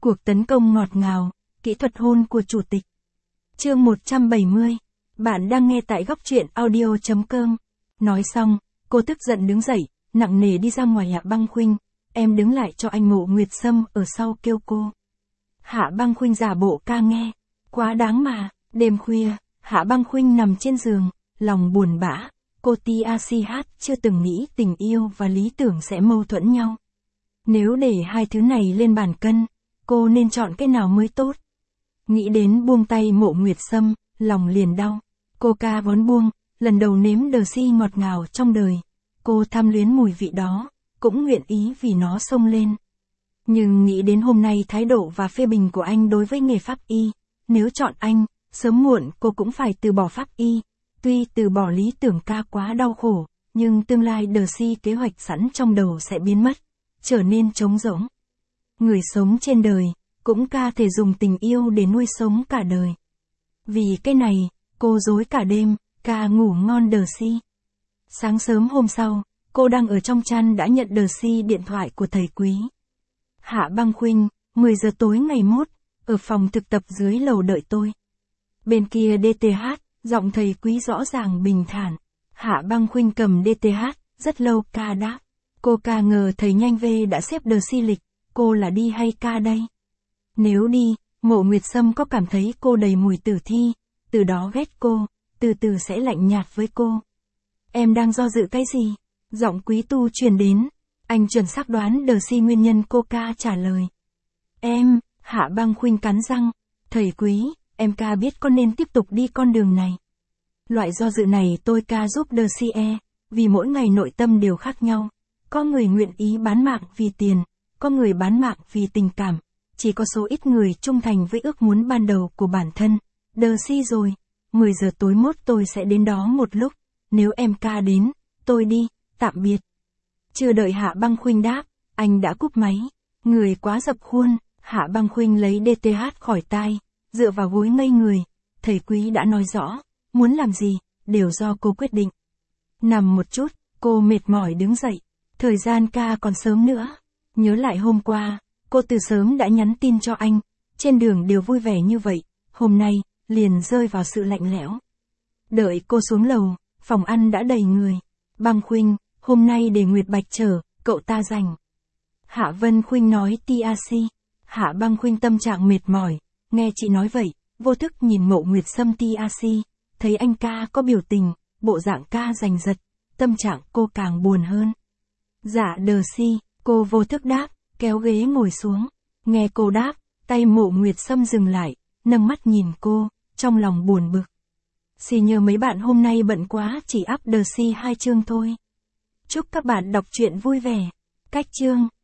Cuộc tấn công ngọt ngào, kỹ thuật hôn của chủ tịch. Chương 170. Bạn đang nghe tại góc truyện audio.com. Nói xong, cô tức giận đứng dậy, nặng nề đi ra ngoài. Hạ Băng Khuynh, em đứng lại cho anh. Mộ Nguyệt Sâm ở sau kêu cô. Hạ Băng Khuynh giả bộ ca nghe. Quá đáng mà. Đêm khuya, Hạ Băng Khuynh nằm trên giường, lòng buồn bã. Cô TACH chưa từng nghĩ tình yêu và lý tưởng sẽ mâu thuẫn nhau. Nếu để hai thứ này lên bàn cân, cô nên chọn cái nào mới tốt? Nghĩ đến buông tay Mộ Nguyệt Sâm, lòng liền đau. Cô ca vốn buông, lần đầu nếm đờ si ngọt ngào trong đời. Cô tham luyến mùi vị đó, cũng nguyện ý vì nó xông lên. Nhưng nghĩ đến hôm nay thái độ và phê bình của anh đối với nghề pháp y, nếu chọn anh, sớm muộn cô cũng phải từ bỏ pháp y. Tuy từ bỏ lý tưởng ca quá đau khổ, nhưng tương lai đờ si kế hoạch sẵn trong đầu sẽ biến mất, trở nên trống rỗng. Người sống trên đời, cũng ca thể dùng tình yêu để nuôi sống cả đời. Vì cái này, cô dối cả đêm, ca ngủ ngon đờ si. Sáng sớm hôm sau, cô đang ở trong chăn đã nhận đờ si điện thoại của thầy Quý. Hạ Băng Khuynh, 10 giờ tối ngày mốt, ở phòng thực tập dưới lầu đợi tôi. Bên kia DTH, giọng thầy Quý rõ ràng bình thản. Hạ Băng Khuynh cầm DTH, rất lâu ca đáp. Cô ca ngờ thầy nhanh về đã xếp đờ si lịch, cô là đi hay ca đây? Nếu đi, Mộ Nguyệt Sâm có cảm thấy cô đầy mùi tử thi, từ đó ghét cô, từ từ sẽ lạnh nhạt với cô. Em đang do dự cái gì? Giọng Quý Tu truyền đến. Anh chuẩn xác đoán đờ si nguyên nhân. Cô ca trả lời. Em, Hạ Băng Khuynh cắn răng. Thầy Quý, em ca biết con nên tiếp tục đi con đường này. Loại do dự này tôi ca giúp đờ si vì mỗi ngày nội tâm đều khác nhau. Có người nguyện ý bán mạng vì tiền, có người bán mạng vì tình cảm. Chỉ có số ít người trung thành với ước muốn ban đầu của bản thân. Đờ si rồi, 10 giờ tối mốt tôi sẽ đến đó một lúc. Nếu em ca đến, tôi đi, tạm biệt. Chưa đợi Hạ Băng Khuynh đáp, anh đã cúp máy. Người quá dập khuôn, Hạ Băng Khuynh lấy DTH khỏi tai, dựa vào gối ngây người. Thầy Quý đã nói rõ, muốn làm gì, đều do cô quyết định. Nằm một chút, cô mệt mỏi đứng dậy. Thời gian ca còn sớm nữa. Nhớ lại hôm qua, cô từ sớm đã nhắn tin cho anh. Trên đường đều vui vẻ như vậy, hôm nay, liền rơi vào sự lạnh lẽo. Đợi cô xuống lầu, phòng ăn đã đầy người. Băng Khuynh, hôm nay để Nguyệt Bạch chở, cậu ta rảnh. Hạ Vân Khuynh nói TAC. Hạ Băng Khuynh tâm trạng mệt mỏi, nghe chị nói vậy, vô thức nhìn Mộ Nguyệt Sâm TAC, thấy anh ca có biểu tình, bộ dạng ca giành giật, tâm trạng cô càng buồn hơn. Dạ đờ si, cô vô thức đáp, kéo ghế ngồi xuống. Nghe cô đáp, tay Mộ Nguyệt Sâm dừng lại, nâng mắt nhìn cô, trong lòng buồn bực. Xin nhờ mấy bạn hôm nay bận quá, chỉ up đờ si 2 chương thôi. Chúc các bạn đọc truyện vui vẻ. Cách chương